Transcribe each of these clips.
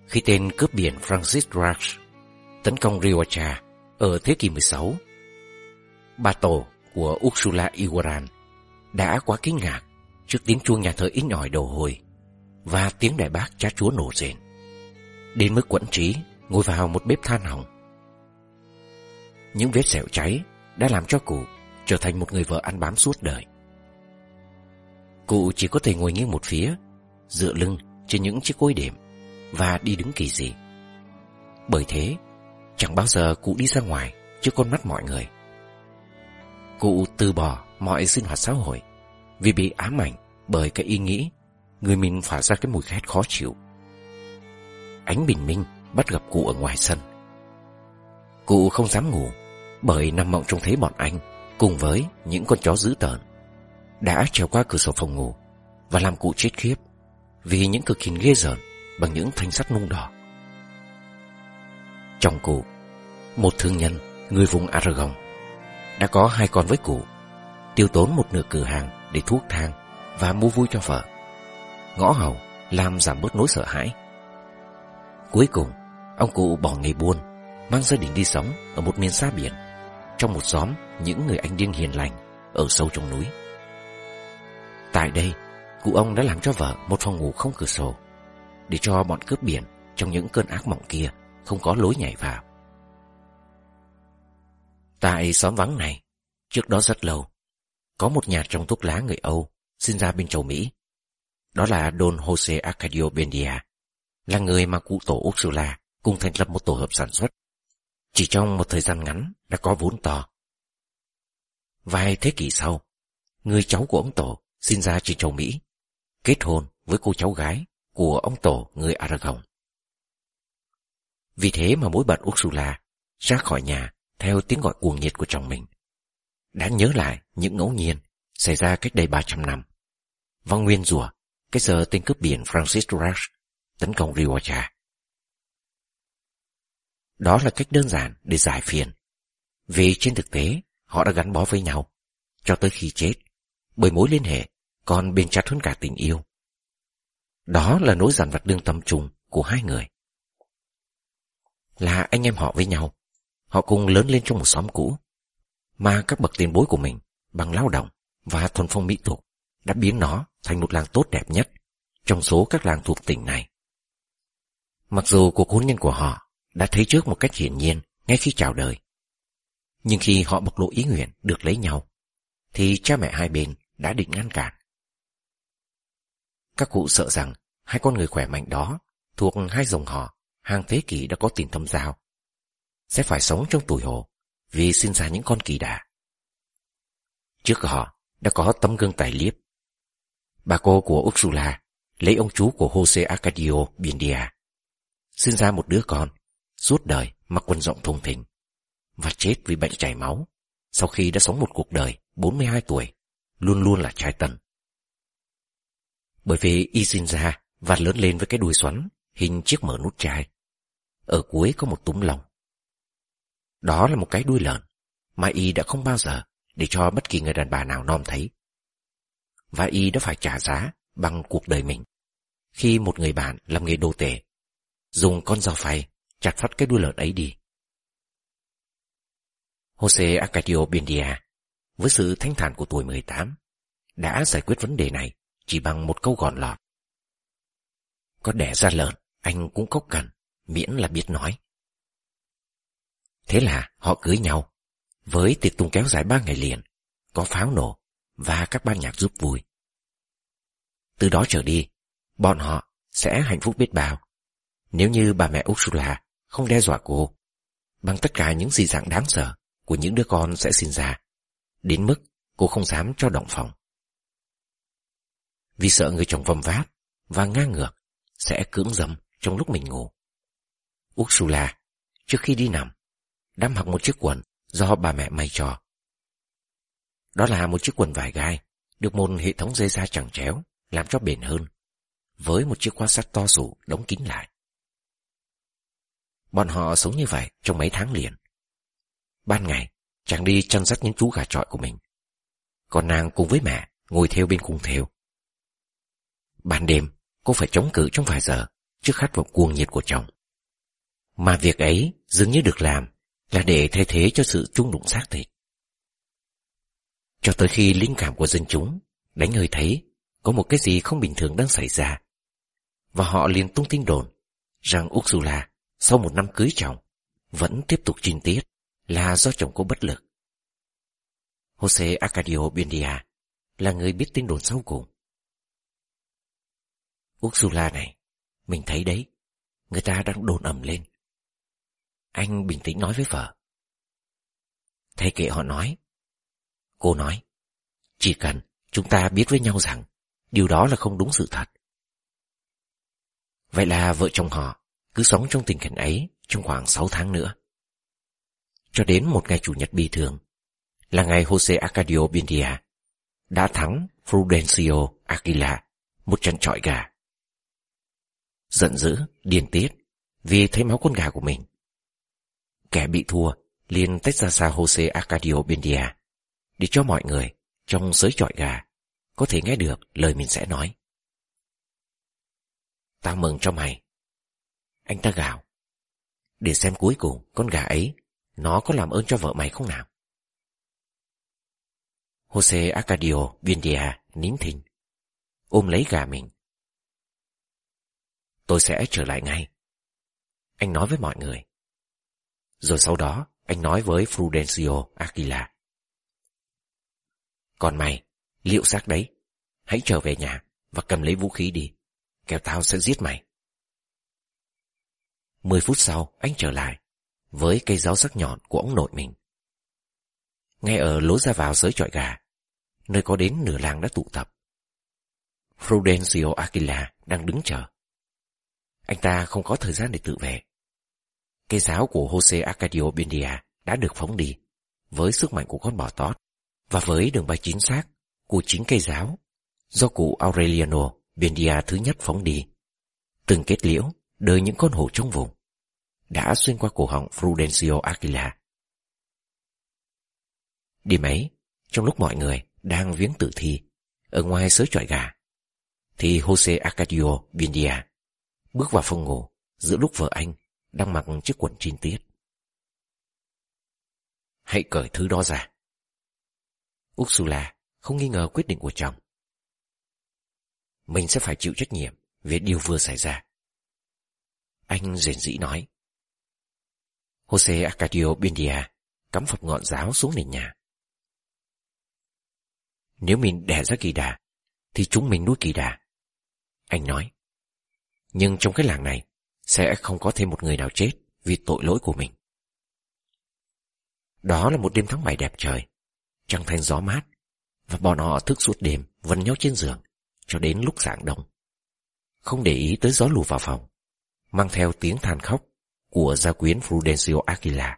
khi tên cướp biển Francis Drake tấn công Rioja ở thế kỷ 16. Bà tổ của Ursula Iguaran đã quá kinh ngạc trước tiếng chuông nhà thờ inh ỏi đầu hồi và tiếng đại bác cha chúa nổ rền, đến mức quẫn trí ngồi vào một bếp than hồng. Những vết sẹo cháy đã làm cho cụ trở thành một người vợ ăn bám suốt đời. Cụ chỉ có thể ngồi nghiêng một phía, dựa lưng trên những chiếc gối đệm và đi đứng kỳ dị. Bởi thế, chẳng bao giờ cụ đi ra ngoài trước con mắt mọi người. Cụ từ bỏ mọi sinh hoạt xã hội vì bị ám ảnh bởi cái ý nghĩ người mình phả ra cái mùi khét khó chịu. Ánh bình minh bắt gặp cụ ở ngoài sân. Cụ không dám ngủ bởi nằm mộng trông thấy bọn anh cùng với những con chó dữ tợn đã trèo qua cửa sổ phòng ngủ và làm cụ chết khiếp vì những cực hình ghê rợn bằng những thanh sắt nung đỏ. Chồng cụ, một thương nhân người vùng Aragon, đã có 2 con với cụ, tiêu tốn một nửa cửa hàng để thuốc thang và mua vui cho vợ, ngõ hầu làm giảm bớt nỗi sợ hãi. Cuối cùng, ông cụ bỏ nghề buôn, mang gia đình đi sống ở một miền xa biển, trong một xóm những người anh điên hiền lành ở sâu trong núi. Tại đây, cụ ông đã làm cho vợ một phòng ngủ không cửa sổ, để cho bọn cướp biển trong những cơn ác mộng kia không có lối nhảy vào. Tại xóm vắng này, trước đó rất lâu, có một nhà trồng thuốc lá người Âu sinh ra bên châu Mỹ. Đó là Don Jose Arcadio Bendia, là người mà cụ tổ Ursula cùng thành lập một tổ hợp sản xuất. Chỉ trong một thời gian ngắn đã có vốn to. Vài thế kỷ sau, người cháu của ông tổ sinh ra trên châu Mỹ, kết hôn với cô cháu gái của ông tổ người Aragon. Vì thế mà mỗi bạn Ursula ra khỏi nhà theo tiếng gọi cuồng nhiệt của chồng mình, đã nhớ lại những ngẫu nhiên xảy ra cách đây 300 năm, và nguyên rủa cái giờ tên cướp biển Francis Drake tấn công Rioja. Đó là cách đơn giản để giải phiền, vì trên thực tế họ đã gắn bó với nhau cho tới khi chết, bởi mối liên hệ còn bền chặt hơn cả tình yêu. Đó là nỗi dằn vặt đương tâm chung của hai người. Là anh em họ với nhau, họ cùng lớn lên trong một xóm cũ, mà các bậc tiền bối của mình bằng lao động và thuần phong mỹ tục đã biến nó thành một làng tốt đẹp nhất trong số các làng thuộc tỉnh này. Mặc dù cuộc hôn nhân của họ đã thấy trước một cách hiển nhiên ngay khi chào đời, nhưng khi họ bộc lộ ý nguyện được lấy nhau, thì cha mẹ hai bên đã định ngăn cản. Các cụ sợ rằng hai con người khỏe mạnh đó thuộc hai dòng họ hàng thế kỷ đã có tình thâm giao sẽ phải sống trong tủi hổ vì sinh ra những con kỳ đà. Trước họ đã có tấm gương tài liếp. Bà cô của Ursula lấy ông chú của Jose Arcadio Bendia, sinh ra một đứa con suốt đời mặc quần rộng thùng thình và chết vì bệnh chảy máu sau khi đã sống một cuộc đời 42 tuổi, luôn luôn là trai tân. Bởi vì y sinh ra và lớn lên với cái đuôi xoắn hình chiếc mở nút chai, ở cuối có một túm lông. Đó là một cái đuôi lợn mà y đã không bao giờ để cho bất kỳ người đàn bà nào nom thấy. Và y đã phải trả giá bằng cuộc đời mình khi một người bạn làm nghề đồ tể dùng con dao phay chặt phát cái đuôi lợn ấy đi. Jose Arcadio Bendia, với sự thanh thản của tuổi 18, đã giải quyết vấn đề này chỉ bằng một câu gọn lọt: có đẻ ra lợn, anh cũng có cần, miễn là biết nói. Thế là họ cưới nhau, với tiệc tùng kéo dài 3 ngày liền, có pháo nổ và các ban nhạc giúp vui. Từ đó trở đi, bọn họ sẽ hạnh phúc biết bao nếu như bà mẹ Ursula không đe dọa cô bằng tất cả những dị dạng đáng sợ của những đứa con sẽ sinh ra, đến mức cô không dám cho động phòng. Vì sợ người chồng vầm vát và ngang ngược sẽ cưỡng dâm trong lúc mình ngủ, Ursula trước khi đi nằm đã mặc một chiếc quần do bà mẹ may cho. Đó là một chiếc quần vải gai được một hệ thống dây da chằng chéo làm cho bền hơn, với một chiếc khóa sắt to rủ đóng kín lại. Bọn họ sống như vậy trong mấy tháng liền. Ban ngày, chàng đi chăn dắt những chú gà chọi của mình, còn nàng cùng với mẹ ngồi thêu bên khung thêu. Ban đêm, cô phải chống cự trong vài giờ trước khát vọng cuồng nhiệt của chồng. Mà việc ấy dường như được làm là để thay thế cho sự chung đụng xác thịt. Cho tới khi linh cảm của dân chúng đánh hơi thấy có một cái gì không bình thường đang xảy ra, và họ liền tung tin đồn rằng Ursula sau một năm cưới chồng vẫn tiếp tục trinh tiết là do chồng cô bất lực. Jose Arcadio Buendia là người biết tin đồn sau cùng. Ursula này, mình thấy đấy, người ta đang đồn ầm lên. Anh bình tĩnh nói với vợ. Thay kệ họ nói. Cô nói, chỉ cần chúng ta biết với nhau rằng điều đó là không đúng sự thật. Vậy là vợ chồng họ cứ sống trong tình cảnh ấy trong khoảng 6 tháng nữa. Cho đến một ngày chủ nhật bình thường, là ngày Jose Arcadio Buendia đã thắng Fulgencio Aguila một trận chọi gà. Giận dữ, điên tiết vì thấy máu con gà của mình, kẻ bị thua liền tách ra xa Jose Arcadio Buendia để cho mọi người trong giới chọi gà có thể nghe được lời mình sẽ nói. Tao mừng cho mày, anh ta gào, để xem cuối cùng con gà ấy nó có làm ơn cho vợ mày không nào. Jose Arcadio Buendia nín thinh, ôm lấy gà mình. Tôi sẽ trở lại ngay, anh nói với mọi người. Rồi sau đó anh nói với Fulgencio Aguila. Còn mày, liệu xác đấy, hãy trở về nhà và cầm lấy vũ khí đi, kẻo tao sẽ giết mày. 10 phút sau anh trở lại với cây giáo sắc nhọn của ông nội mình. Ngay ở lối ra vào giới chọi gà, nơi có đến nửa làng đã tụ tập, Fulgencio Aguila đang đứng chờ. Anh ta không có thời gian để tự vệ. Cây giáo của Jose Arcadio Buendia đã được phóng đi với sức mạnh của con bò tót và với đường bay chính xác của chính cây giáo do cụ Aureliano Buendia thứ nhất phóng đi. Từng kết liễu đời những con hổ trong vùng đã xuyên qua cổ họng Fulgencio Aguila. Đêm ấy, trong lúc mọi người đang viếng tử thi ở ngoài sới chọi gà, thì Jose Arcadio Buendia bước vào phòng ngủ giữa lúc vợ anh đang mặc chiếc quần trinh tiết. Hãy cởi thứ đó ra. Ursula không nghi ngờ quyết định của chồng. Mình sẽ phải chịu trách nhiệm về điều vừa xảy ra, anh rền rĩ nói. Jose Arcadio Buendia cắm phập ngọn giáo xuống nền nhà. Nếu mình đẻ ra kỳ đà thì chúng mình nuôi kỳ đà, anh nói. Nhưng trong cái làng này sẽ không có thêm một người nào chết vì tội lỗi của mình. Đó là một đêm tháng 7 đẹp trời, trăng thanh gió mát, và bọn họ thức suốt đêm vần nhau trên giường cho đến lúc rạng đông, không để ý tới gió lùa vào phòng, mang theo tiếng than khóc của gia quyến Fulgencio Aguila.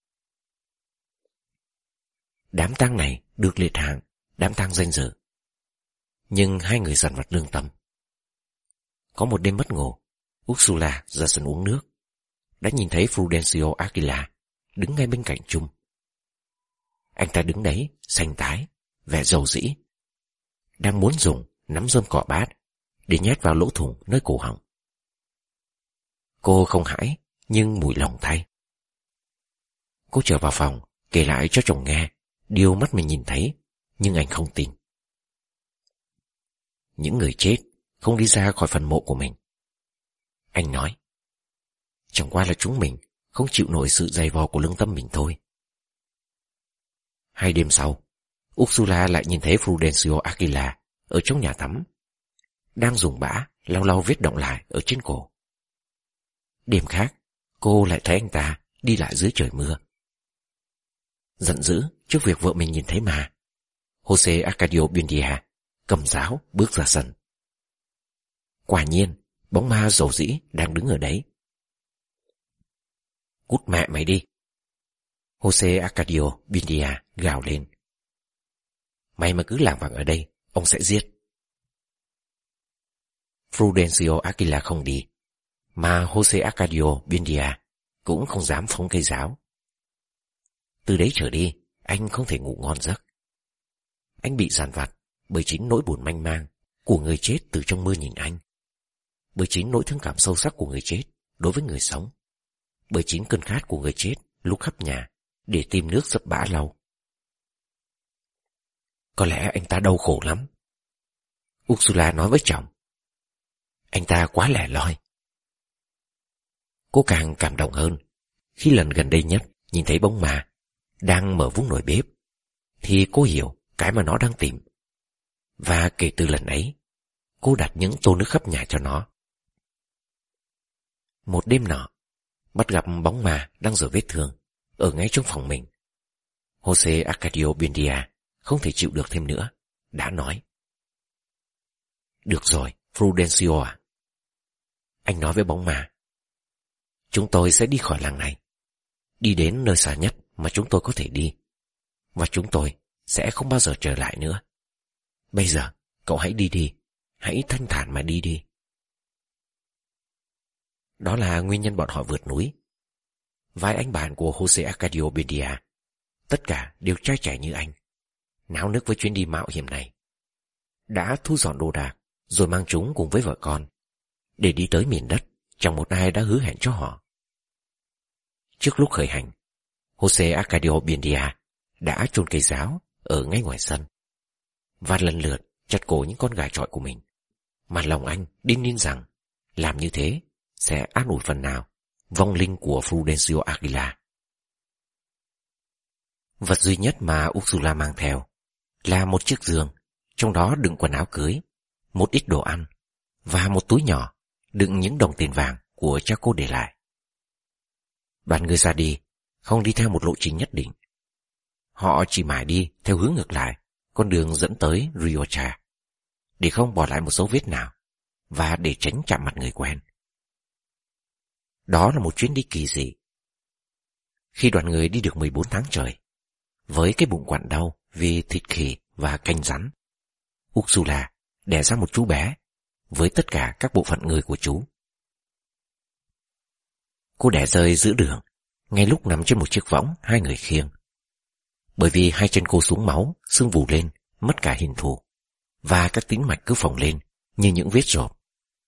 Đám tang này được liệt hạng đám tang danh dự, nhưng hai người dằn vặt lương tâm. Có một đêm mất ngủ, Ursula ra sân uống nước, đã nhìn thấy Fulgencio Aguila đứng ngay bên cạnh Trung. Anh ta đứng đấy, xanh tái, vẻ rầu rĩ, đang muốn dùng nắm rơm cọ bát để nhét vào lỗ thủng nơi cổ họng. Cô không hãi, nhưng mủi lòng thay. Cô trở vào phòng, kể lại cho chồng nghe điều mắt mình nhìn thấy, nhưng anh không tin. Những người chết không đi ra khỏi phần mộ của mình, anh nói. Chẳng qua là chúng mình không chịu nổi sự dày vò của lương tâm mình thôi. 2 đêm sau, Ursula lại nhìn thấy Fulgencio Aguila ở trong nhà tắm, đang dùng bã lau lau vết động lại ở trên cổ. Đêm khác, cô lại thấy anh ta đi lại dưới trời mưa. Giận dữ trước việc vợ mình nhìn thấy ma, Jose Arcadio Buendia cầm giáo bước ra sân. Quả nhiên, bóng ma rầu rĩ đang đứng ở đấy. Cút mẹ mày đi! Jose Arcadio Buendia gào lên. Mày mà cứ lảng vảng ở đây, ông sẽ giết. Fulgencio Aguila không đi, mà Jose Arcadio Buendia cũng không dám phóng cây giáo. Từ đấy trở đi, anh không thể ngủ ngon giấc. Anh bị dằn vặt bởi chính nỗi buồn manh mang của người chết từ trong mơ nhìn anh. bởi chính nỗi thương cảm sâu sắc của người chết đối với người sống, bởi chính cơn khát của người chết lúc khắp nhà để tìm nước dập bã lau. Có lẽ anh ta đau khổ lắm, Ursula nói với chồng. Anh ta quá lẻ loi. Cô càng cảm động hơn khi lần gần đây nhất nhìn thấy bóng ma đang mở vũng nồi bếp, thì cô hiểu cái mà nó đang tìm. Và kể từ lần ấy, cô đặt những tô nước khắp nhà cho nó. Một đêm nọ, bắt gặp bóng ma đang rửa vết thương ở ngay trong phòng mình, Jose Arcadio Buendia không thể chịu được thêm nữa, đã nói: Được rồi, Prudencio à. Anh nói với bóng ma: Chúng tôi sẽ đi khỏi làng này, đi đến nơi xa nhất mà chúng tôi có thể đi, và chúng tôi sẽ không bao giờ trở lại nữa. Bây giờ, cậu hãy đi đi, hãy thanh thản mà đi đi. Đó là nguyên nhân bọn họ vượt núi. Vài anh bạn của Jose Arcadio Buendia, tất cả đều trai trẻ như anh, náo nức với chuyến đi mạo hiểm này, đã thu dọn đồ đạc rồi mang chúng cùng với vợ con để đi tới miền đất chẳng một ai đã hứa hẹn cho họ. Trước lúc khởi hành, Jose Arcadio Buendia đã chôn cây giáo ở ngay ngoài sân và lần lượt chặt cổ những con gà chọi của mình, mà lòng anh đinh ninh rằng làm như thế sẽ an ủi phần nào vong linh của Prudencio Aguilar. Vật duy nhất mà Ursula mang theo là một chiếc giường, trong đó đựng quần áo cưới, một ít đồ ăn và một túi nhỏ đựng những đồng tiền vàng của cha cô để lại. Đoàn người ra đi không đi theo một lộ trình nhất định. Họ chỉ mải đi theo hướng ngược lại con đường dẫn tới Rioja, để không bỏ lại một dấu vết nào và để tránh chạm mặt người quen. Đó là một chuyến đi kỳ dị. Khi đoàn người đi được 14 tháng trời, với cái bụng quặn đau vì thịt khỉ và canh rắn, Ursula đẻ ra một chú bé với tất cả các bộ phận người của chú. Cô đẻ rơi giữa đường, ngay lúc nằm trên một chiếc võng hai người khiêng. Bởi vì hai chân cô xuống máu, sưng vù lên, mất cả hình thù, và các tĩnh mạch cứ phồng lên như những vết rộp.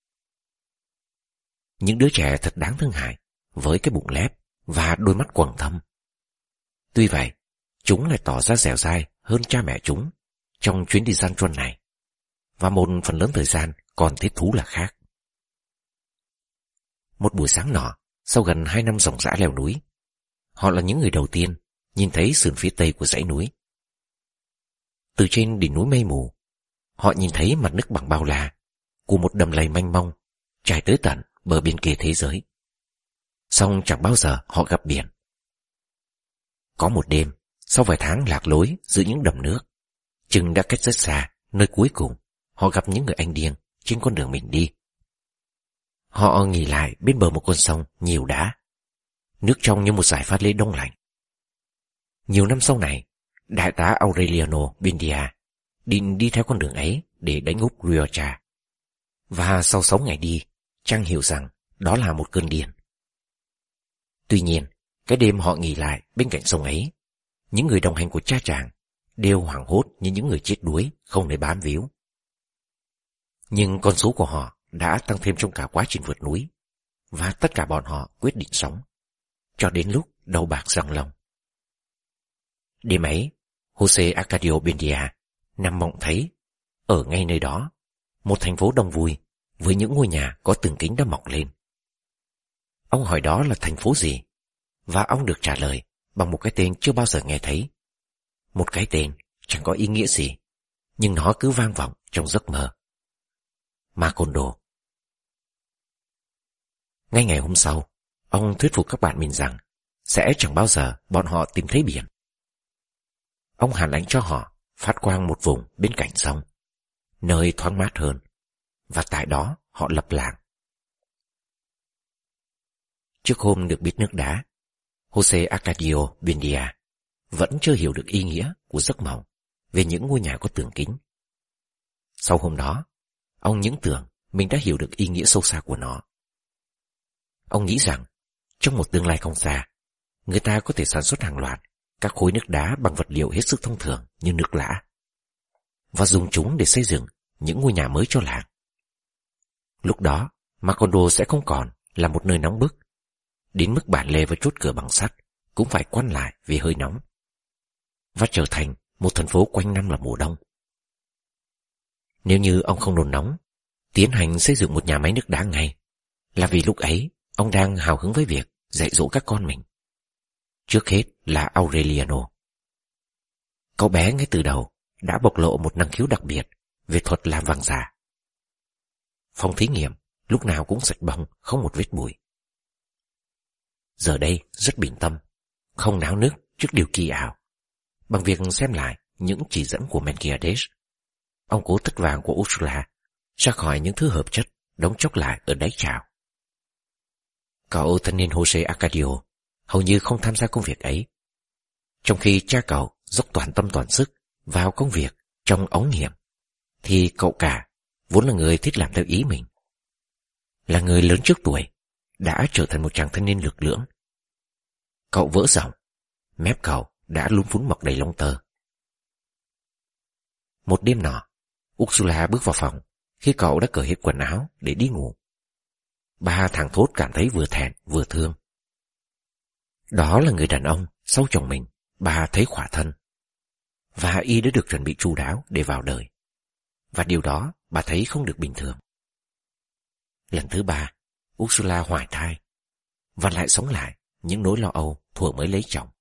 Những đứa trẻ thật đáng thương hại, với cái bụng lép và đôi mắt quầng thâm. Tuy vậy, chúng lại tỏ ra dẻo dai hơn cha mẹ chúng trong chuyến đi gian truân này, và một phần lớn thời gian còn thích thú là khác. Một buổi sáng nọ, sau gần 2 năm ròng rã leo núi, họ là những người đầu tiên nhìn thấy sườn phía tây của dãy núi. Từ trên đỉnh núi mây mù, họ nhìn thấy mặt nước bằng bao la của một đầm lầy mênh mông trải tới tận bờ bên kia thế giới. Song chẳng bao giờ họ gặp biển. Có một đêm, sau vài tháng lạc lối giữa những đầm nước, chừng đã cách rất xa, nơi cuối cùng họ gặp những người anh điên trên con đường mình đi. Họ nghỉ lại bên bờ một con sông nhiều đá, nước trong như một dải pha lê đông lạnh. Nhiều năm sau này, đại tá Aureliano Buendia định đi theo con đường ấy để đánh úp Rioja. Và sau 6 ngày đi, Trang hiểu rằng đó là một cơn điên. Tuy nhiên, cái đêm họ nghỉ lại bên cạnh sông ấy, những người đồng hành của cha chàng đều hoảng hốt như những người chết đuối không nơi bám víu. Nhưng con số của họ đã tăng thêm trong cả quá trình vượt núi, và tất cả bọn họ quyết định sống cho đến lúc đầu bạc răng lòng. Đêm ấy, Jose Arcadio Buendia nằm mộng thấy ở ngay nơi đó một thành phố đông vui với những ngôi nhà có tường kính đã mọc lên. Ông hỏi đó là thành phố gì, và ông được trả lời bằng một cái tên chưa bao giờ nghe thấy. Một cái tên chẳng có ý nghĩa gì, nhưng nó cứ vang vọng trong giấc mơ. Macondo. Ngay ngày hôm sau, ông thuyết phục các bạn mình rằng sẽ chẳng bao giờ bọn họ tìm thấy biển. Ông hàn lãnh cho họ phát quang một vùng bên cạnh sông, nơi thoáng mát hơn, và tại đó họ lập làng. Trước hôm được biết nước đá, Jose Arcadio Buendia vẫn chưa hiểu được ý nghĩa của giấc mộng về những ngôi nhà có tường kính. Sau hôm đó, ông những tưởng mình đã hiểu được ý nghĩa sâu xa của nó. Ông nghĩ rằng trong một tương lai không xa, người ta có thể sản xuất hàng loạt các khối nước đá bằng vật liệu hết sức thông thường như nước lã, và dùng chúng để xây dựng những ngôi nhà mới cho làng. Lúc đó, Macondo sẽ không còn là một nơi nóng bức, đến mức bản lề và chốt cửa bằng sắt cũng phải quan lại vì hơi nóng, và trở thành một thành phố quanh năm là mùa đông. Nếu như ông không nôn nóng tiến hành xây dựng một nhà máy nước đá ngay, là vì lúc ấy ông đang hào hứng với việc dạy dỗ các con mình. Trước hết là Aureliano. Cậu bé ngay từ đầu đã bộc lộ một năng khiếu đặc biệt về thuật làm vàng giả. Phòng thí nghiệm lúc nào cũng sạch bóng, không một vết bụi. Giờ đây rất bình tâm, không náo nức trước điều kỳ ảo. Bằng việc xem lại những chỉ dẫn của Mengiades, ông cố tất vàng của Ursula ra khỏi những thứ hợp chất đóng chốc lại ở đáy chảo. Cậu thanh niên Jose Arcadio hầu như không tham gia công việc ấy, trong khi cha cậu dốc toàn tâm toàn sức vào công việc trong ống nghiệm, thì cậu cả vốn là người thích làm theo ý mình. Là người lớn trước tuổi, đã trở thành một chàng thanh niên lực lưỡng. Cậu vỡ giọng, mép cậu đã lún phún mọc đầy lông tơ. Một đêm nọ, Ursula bước vào phòng khi cậu đã cởi hết quần áo để đi ngủ. Ba thằng thốt cảm thấy vừa thẹn vừa thương. Đó là người đàn ông sau chồng mình bà thấy khỏa thân, và y đã được chuẩn bị chu đáo để vào đời, và điều đó bà thấy không được bình thường. Lần thứ ba, Ursula hoài thai và lại sống lại những nỗi lo âu thuở mới lấy chồng.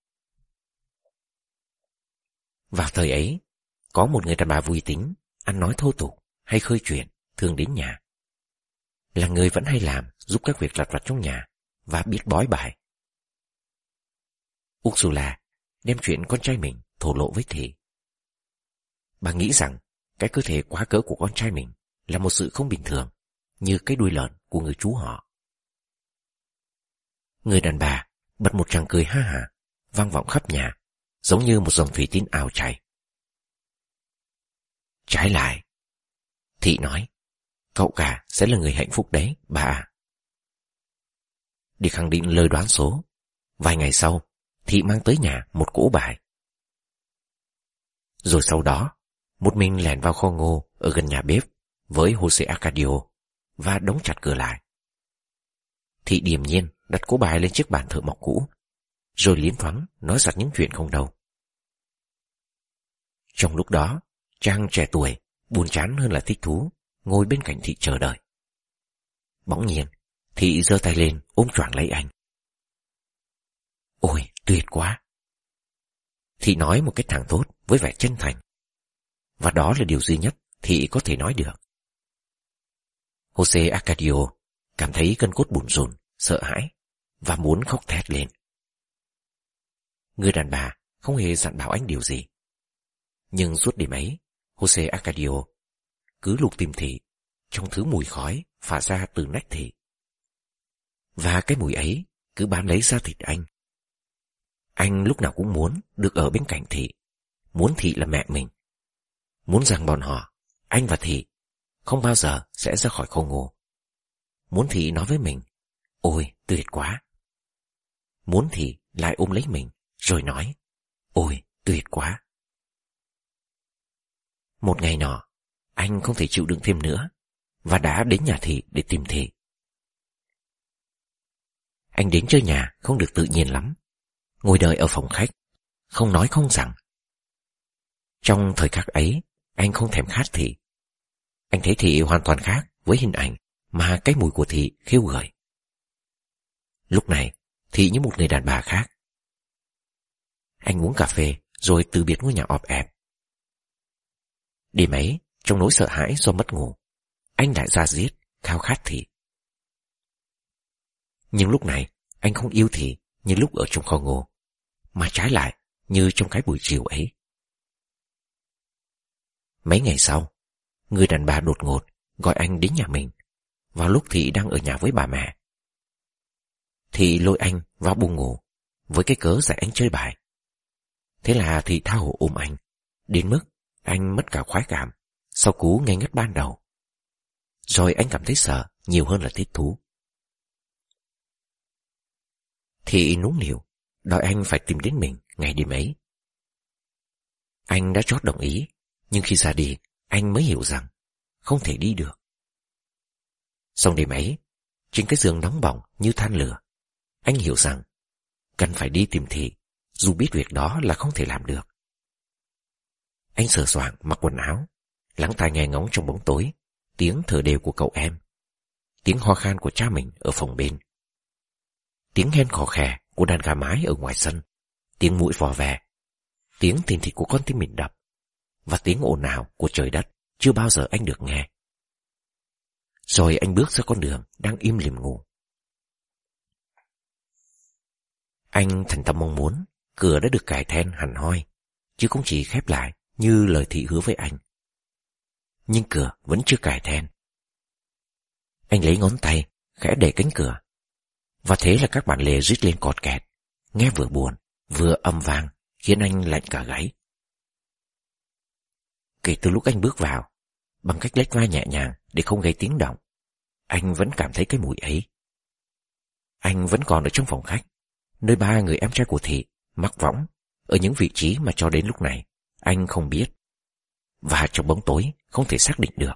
Vào thời ấy, có một người đàn bà vui tính, ăn nói thô tục hay khơi chuyện thường đến nhà. Là người vẫn hay làm giúp các việc lặt vặt trong nhà và biết bói bài. Ursula đem chuyện con trai mình thổ lộ với Thị. Bà nghĩ rằng cái cơ thể quá cỡ của con trai mình là một sự không bình thường, như cái đuôi lợn của người chú họ. Người đàn bà bật một tràng cười ha hả, vang vọng khắp nhà, giống như một dòng thủy tín ào chảy. Trái lại, Thị nói, cậu cả sẽ là người hạnh phúc đấy, bà à. Để khẳng định lời đoán số, vài ngày sau, Thị mang tới nhà một cỗ bài. Rồi sau đó, một mình lẻn vào kho ngô ở gần nhà bếp với Jose Arcadio và đóng chặt cửa lại. Thị điềm nhiên đặt cỗ bài lên chiếc bàn thợ mộc cũ, rồi liến thoáng nói giặt những chuyện không đâu. Trong lúc đó, chàng trẻ tuổi buồn chán hơn là thích thú ngồi bên cạnh Thị chờ đợi. Bỗng nhiên, Thị giơ tay lên ôm choàng lấy anh. Ôi, tuyệt quá! Thị nói một cách thẳng thốt với vẻ chân thành, và đó là điều duy nhất Thị có thể nói được. Jose Arcadio cảm thấy cơn cốt bủn rủn, sợ hãi và muốn khóc thét lên. Người đàn bà không hề dặn bảo anh điều gì, nhưng suốt đêm ấy, Jose Arcadio cứ lục tìm Thị trong thứ mùi khói phả ra từ nách Thị, và cái mùi ấy cứ bám lấy da thịt anh. Anh lúc nào cũng muốn được ở bên cạnh Thị, muốn Thị là mẹ mình, muốn rằng bọn họ, anh và Thị, không bao giờ sẽ ra khỏi kho ngô. Muốn Thị nói với mình, ôi tuyệt quá. Muốn Thị lại ôm lấy mình rồi nói, ôi tuyệt quá. Một ngày nọ, anh không thể chịu đựng thêm nữa và đã đến nhà Thị để tìm Thị. Anh đến chơi nhà không được tự nhiên lắm, ngồi đợi ở phòng khách, không nói không rằng. Trong thời khắc ấy, anh không thèm khát Thị. Anh thấy Thị hoàn toàn khác với hình ảnh mà cái mùi của Thị khiêu gợi. Lúc này, Thị như một người đàn bà khác. Anh uống cà phê rồi từ biệt ngôi nhà ọp ẹp. Đêm ấy, trong nỗi sợ hãi do mất ngủ, anh lại ra giết, khao khát Thị. Nhưng lúc này, anh không yêu Thị như lúc ở trong kho ngô, mà trái lại như trong cái buổi chiều ấy. Mấy ngày sau, người đàn bà đột ngột gọi anh đến nhà mình vào lúc Thị đang ở nhà với bà mẹ. Thị lôi anh vào buồng ngủ với cái cớ dạy anh chơi bài. Thế là Thị tha hồ ôm anh, đến mức anh mất cả khoái cảm sau cú ngây ngất ban đầu. Rồi anh cảm thấy sợ nhiều hơn là thích thú. Thị nũng nịu đòi anh phải tìm đến mình ngày đêm ấy. Anh đã chót đồng ý, nhưng khi ra đi, anh mới hiểu rằng không thể đi được. Xong đêm ấy, trên cái giường nóng bỏng như than lửa, anh hiểu rằng cần phải đi tìm Thị, dù biết việc đó là không thể làm được. Anh sờ soạng mặc quần áo, lắng tai nghe ngóng trong bóng tối tiếng thở đều của cậu em, tiếng ho khan của cha mình ở phòng bên, tiếng hen khò khè của đàn gà mái ở ngoài sân, tiếng mũi vò vè, tiếng thình thịch của con tim mình đập, và tiếng ồn ào của trời đất chưa bao giờ anh được nghe. Rồi anh bước ra con đường đang im lìm ngủ. Anh thành tâm mong muốn cửa đã được cài then hẳn hoi, chứ không chỉ khép lại như lời Thị hứa với anh. Nhưng cửa vẫn chưa cài then. Anh lấy ngón tay khẽ đẩy cánh cửa, và thế là các bản lề rít lên cọt kẹt, nghe vừa buồn vừa âm vang, khiến anh lạnh cả gáy. Kể từ lúc anh bước vào, bằng cách lách vai nhẹ nhàng để không gây tiếng động, anh vẫn cảm thấy cái mùi ấy. Anh vẫn còn ở trong phòng khách, nơi ba người em trai của Thị mắc võng ở những vị trí mà cho đến lúc này anh không biết, và trong bóng tối không thể xác định được.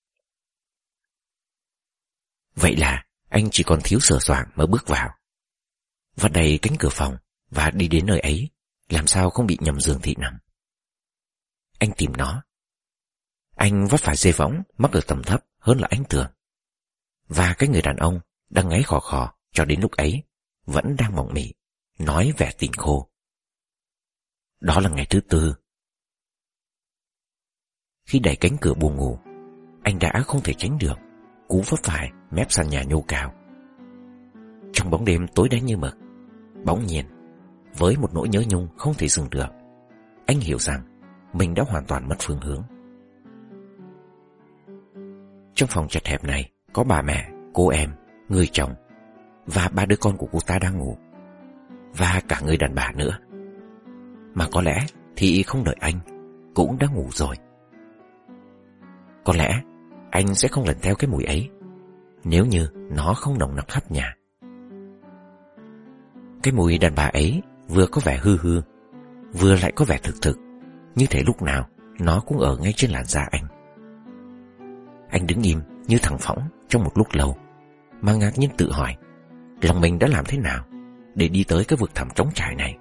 Vậy là anh chỉ còn thiếu sờ soạng mới bước vào, và đẩy cánh cửa phòng và đi đến nơi ấy, làm sao không bị nhầm giường Thị nằm. Anh tìm nó. Anh vấp phải dây võng mắc ở tầm thấp hơn là anh tưởng, và cái người đàn ông đang ngáy khò khò cho đến lúc ấy vẫn đang mộng mị, nói vẻ tình khô. Đó là ngày thứ tư. Khi đẩy cánh cửa buồng ngủ, anh đã không thể tránh được cú vấp phải mép sàn nhà nhô cao. Trong bóng đêm tối đen như mực, bỗng nhiên, với một nỗi nhớ nhung không thể dừng được, anh hiểu rằng mình đã hoàn toàn mất phương hướng. Trong phòng chật hẹp này có bà mẹ, cô em, người chồng và ba đứa con của cô ta đang ngủ, và cả người đàn bà nữa. Mà có lẽ thì không đợi anh cũng đã ngủ rồi. Có lẽ anh sẽ không lần theo cái mùi ấy nếu như nó không nồng nặc khắp nhà. Cái mùi đàn bà ấy vừa có vẻ hư hư, vừa lại có vẻ thực thực, như thể lúc nào nó cũng ở ngay trên làn da anh. Anh đứng im như thằng phỗng trong một lúc lâu, mà ngạc nhiên tự hỏi lòng mình đã làm thế nào để đi tới cái vực thẳm trống trải này.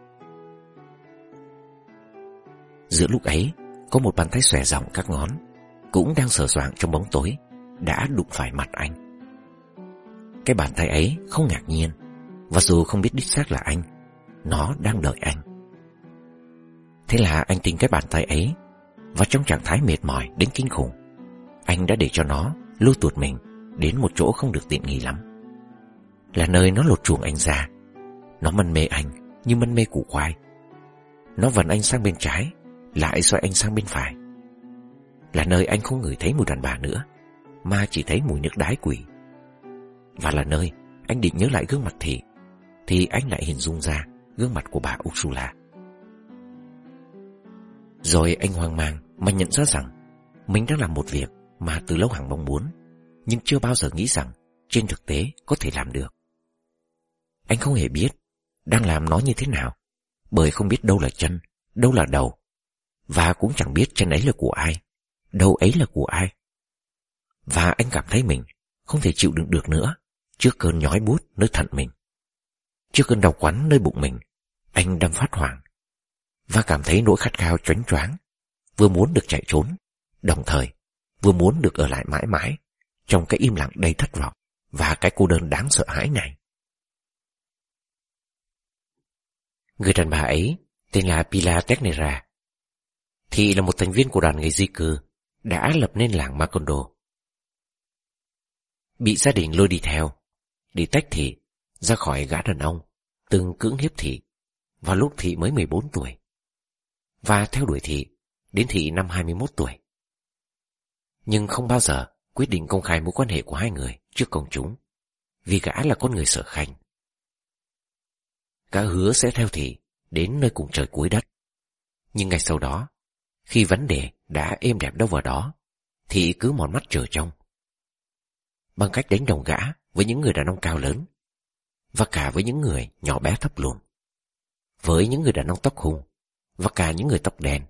Giữa lúc ấy, có một bàn tay xòe rộng các ngón, cũng đang sờ soạng trong bóng tối, đã đụng phải mặt anh. Cái bàn tay ấy không ngạc nhiên, và dù không biết đích xác là anh, nó đang đợi anh. Thế là anh tìm cái bàn tay ấy, và trong trạng thái mệt mỏi đến kinh khủng, anh đã để cho nó lôi tuột mình đến một chỗ không được tiện nghi lắm, là nơi nó lột chuồng anh ra. Nó mân mê anh như mân mê củ khoai. Nó vần anh sang bên trái, lại xoay anh sang bên phải. Là nơi anh không ngửi thấy mùi đàn bà nữa, mà chỉ thấy mùi nước đái quỷ. Và là nơi anh định nhớ lại gương mặt Thị, thì anh lại hình dung ra gương mặt của bà Ursula. Rồi anh hoang mang mà nhận ra rằng mình đang làm một việc mà từ lâu Hằng mong muốn, nhưng chưa bao giờ nghĩ rằng trên thực tế có thể làm được. Anh không hề biết đang làm nó như thế nào, bởi không biết đâu là chân, đâu là đầu, và cũng chẳng biết chân ấy là của ai, đầu ấy là của ai. Và anh cảm thấy mình không thể chịu đựng được nữa trước cơn nhói buốt nơi thận mình. Trước cơn đau quắn nơi bụng mình, anh đâm phát hoảng, và cảm thấy nỗi khát khao choáng choáng, vừa muốn được chạy trốn, đồng thời vừa muốn được ở lại mãi mãi trong cái im lặng đầy thất vọng và cái cô đơn đáng sợ hãi này. Người đàn bà ấy tên là Pilar Tecnera. Thị là một thành viên của đoàn người di cư đã lập nên làng Macondo. Bị gia đình lôi đi theo để tách Thị ra khỏi gã đàn ông từng cưỡng hiếp Thị vào lúc Thị mới 14 tuổi, và theo đuổi Thị đến Thị năm 21 tuổi. Nhưng không bao giờ quyết định công khai mối quan hệ của hai người trước công chúng, vì gã là con người sở khanh. Gã hứa sẽ theo Thị đến nơi cùng trời cuối đất. Nhưng ngay sau đó, khi vấn đề đã êm đẹp đâu vào đó, Thị cứ mòn mắt chờ trông. Bằng cách đánh đồng gã với những người đàn ông cao lớn, và cả với những người nhỏ bé thấp lùn, với những người đàn ông tóc hung, và cả những người tóc đen.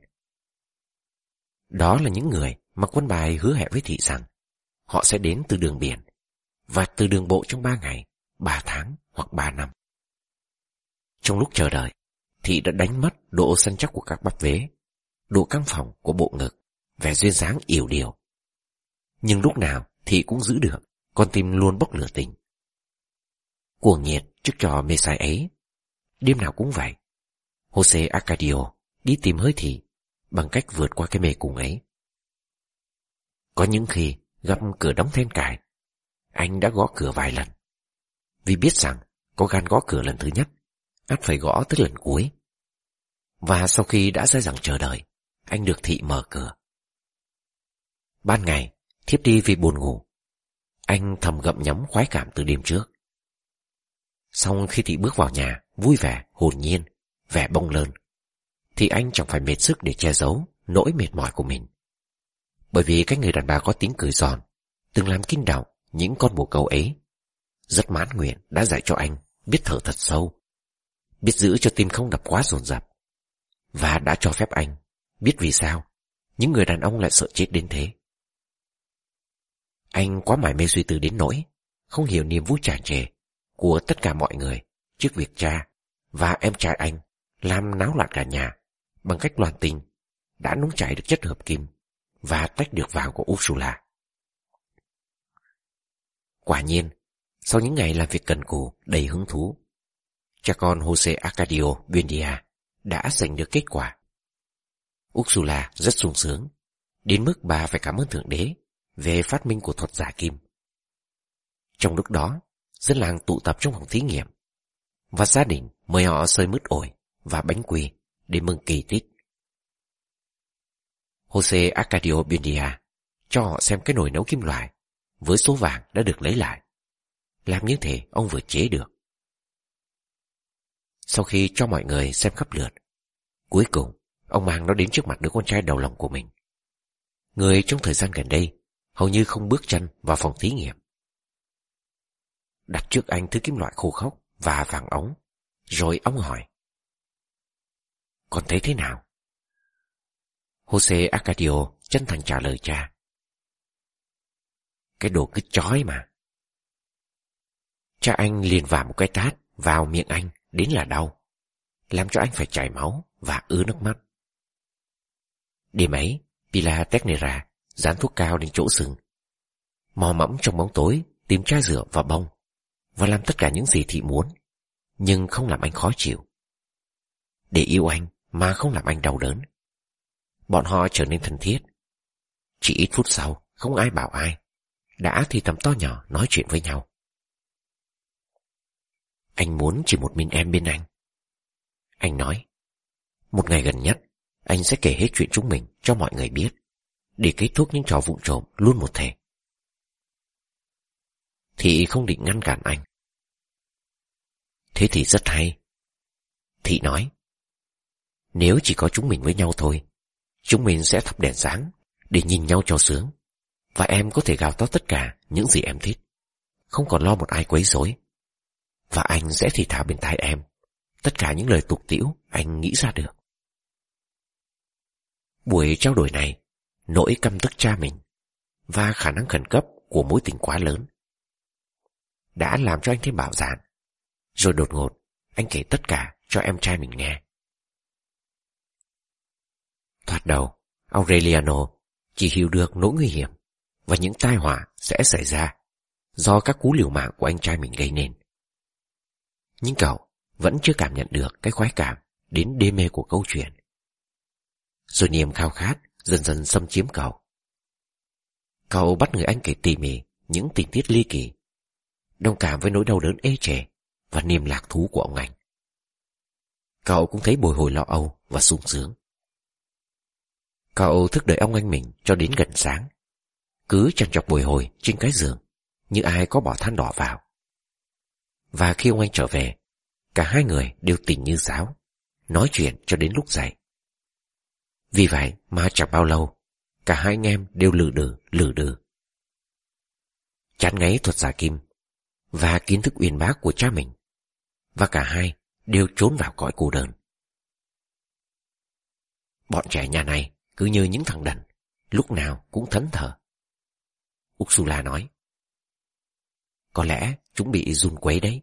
Đó là những người mà quân bài hứa hẹn với Thị rằng họ sẽ đến từ đường biển, và từ đường bộ trong 3 ngày, 3 tháng hoặc 3 năm. Trong lúc chờ đợi, Thị đã đánh mất độ săn chắc của các bắp vế, độ căng phồng của bộ ngực, vẻ duyên dáng yểu điệu. Nhưng lúc nào Thị cũng giữ được con tim luôn bốc lửa tình. Cuồng nhiệt trước trò mê sái ấy, đêm nào cũng vậy. Jose Arcadio đi tìm hơi Thị bằng cách vượt qua cái mê cùng ấy. Có những khi gặp cửa đóng then cài, anh đã gõ cửa vài lần, vì biết rằng có gan gõ cửa lần thứ nhất, ắt phải gõ tới lần cuối. Và sau khi đã dai dẳng chờ đợi, anh được Thị mở cửa. Ban ngày, thiếp đi vì buồn ngủ. Anh thầm gặm nhấm khoái cảm từ đêm trước. Xong khi Thị bước vào nhà, vui vẻ, hồn nhiên, vẻ bông lơn, thì anh chẳng phải mệt sức để che giấu nỗi mệt mỏi của mình. Bởi vì cái người đàn bà có tiếng cười giòn, từng làm kinh động những con bồ câu ấy, rất mãn nguyện đã dạy cho anh biết thở thật sâu, biết giữ cho tim không đập quá dồn dập, và đã cho phép anh biết vì sao những người đàn ông lại sợ chết đến thế. Anh quá mải mê suy tư đến nỗi không hiểu niềm vui tràn trề của tất cả mọi người trước việc cha và em trai anh làm náo loạn cả nhà bằng cách loàn tình đã nung chảy được chất hợp kim và tách được vàng của Ursula. Quả nhiên, sau những ngày làm việc cần cù đầy hứng thú, cha con Jose Arcadio Buendia đã giành được kết quả. Ursula rất sung sướng, đến mức bà phải cảm ơn Thượng Đế về phát minh của thuật giả kim. Trong lúc đó, dân làng tụ tập trong phòng thí nghiệm, và gia đình mời họ xơi mứt ổi và bánh quy để mừng kỳ tích. Jose Arcadio Buendia cho họ xem cái nồi nấu kim loại với số vàng đã được lấy lại. Làm như thế ông vừa chế được. Sau khi cho mọi người xem khắp lượt, cuối cùng ông mang nó đến trước mặt đứa con trai đầu lòng của mình, người trong thời gian gần đây hầu như không bước chân vào phòng thí nghiệm. Đặt trước anh thứ kim loại khô khốc và vàng óng, rồi ông hỏi: "Con thấy thế nào?" Jose Arcadio chân thành trả lời cha: "Cái đồ cứ chói mà." Cha anh liền vả một cái tát vào miệng anh đến là đau, làm cho anh phải chảy máu và ứa nước mắt. Đêm ấy, Pilar Tecnera dán thuốc cao đến chỗ sừng, mò mẫm trong bóng tối tìm chai rửa và bông, và làm tất cả những gì Thị muốn, nhưng không làm anh khó chịu. Để yêu anh mà không làm anh đau đớn. Bọn họ trở nên thân thiết. Chỉ ít phút sau, không ai bảo ai, đã thì thầm to nhỏ nói chuyện với nhau. "Anh muốn chỉ một mình em bên anh," anh nói. "Một ngày gần nhất, anh sẽ kể hết chuyện chúng mình cho mọi người biết, để kết thúc những trò vụng trộm luôn một thể." Thị không định ngăn cản anh. "Thế thì rất hay," Thị nói. "Nếu chỉ có chúng mình với nhau thôi, chúng mình sẽ thắp đèn sáng để nhìn nhau cho sướng, và em có thể gào to tất cả những gì em thích, không còn lo một ai quấy rối. Và anh sẽ thì thào bên tai em tất cả những lời tục tĩu anh nghĩ ra được." Buổi trao đổi này, nỗi căm tức cha mình và khả năng khẩn cấp của mối tình quá lớn đã làm cho anh thêm bạo dạn. Rồi đột ngột, anh kể tất cả cho em trai mình nghe. Thoạt đầu, Aureliano chỉ hiểu được nỗi nguy hiểm và những tai họa sẽ xảy ra do các cú liều mạng của anh trai mình gây nên. Nhưng cậu vẫn chưa cảm nhận được cái khoái cảm đến đê mê của câu chuyện. Rồi niềm khao khát dần dần xâm chiếm cậu. Cậu bắt người anh kể tỉ mỉ những tình tiết ly kỳ, đồng cảm với nỗi đau đớn ê chề và niềm lạc thú của ông anh. Cậu cũng thấy bồi hồi lo âu và sung sướng. Cậu thức đợi ông anh mình cho đến gần sáng, cứ chằn chọc bồi hồi trên cái giường như ai có bỏ than đỏ vào. Và khi ông anh trở về, cả hai người đều tỉnh như sáo, nói chuyện cho đến lúc dậy. Vì vậy mà chẳng bao lâu, cả hai anh em đều lử đừ. Chán ngấy thuật giả kim và kiến thức uyên bác của cha mình, và cả hai đều trốn vào cõi cô đơn. Bọn trẻ nhà này cứ như những thằng đần, lúc nào cũng thẫn thờ. Ursula nói: có lẽ chúng bị run quấy đấy.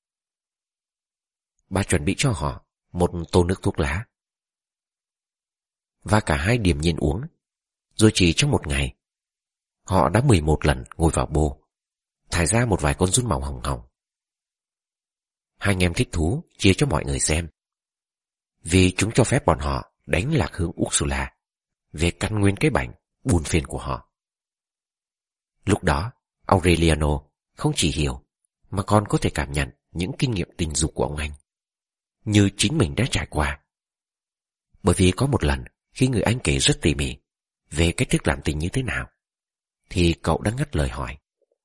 Bà chuẩn bị cho họ một tô nước thuốc lá. Và cả hai điềm nhiên uống. Rồi chỉ trong một ngày, họ đã 11 lần ngồi vào bô, thải ra một vài con run màu hồng hồng. Hai anh em thích thú chia cho mọi người xem, vì chúng cho phép bọn họ đánh lạc hướng Ursula về căn nguyên cái bệnh buồn phiền của họ. Lúc đó, Aureliano không chỉ hiểu mà còn có thể cảm nhận những kinh nghiệm tình dục của ông anh, như chính mình đã trải qua. Bởi vì có một lần khi người anh kể rất tỉ mỉ về cách thức làm tình như thế nào, thì cậu đã ngắt lời hỏi: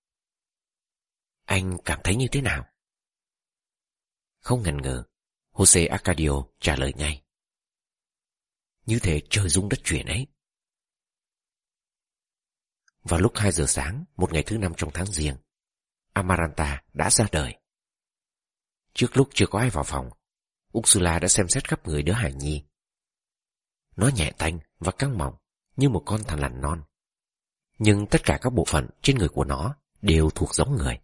"Anh cảm thấy như thế nào?" Không ngần ngừ, Jose Arcadio trả lời ngay: "Như thể trời rung đất chuyển ấy." Vào lúc 2 giờ sáng, một ngày thứ 5 trong tháng Giêng, Amaranta đã ra đời. Trước lúc chưa có ai vào phòng, Ursula đã xem xét khắp người đứa hài nhi. Nó nhẹ tanh và căng mỏng như một con thằn lằn non, nhưng tất cả các bộ phận trên người của nó đều thuộc giống người.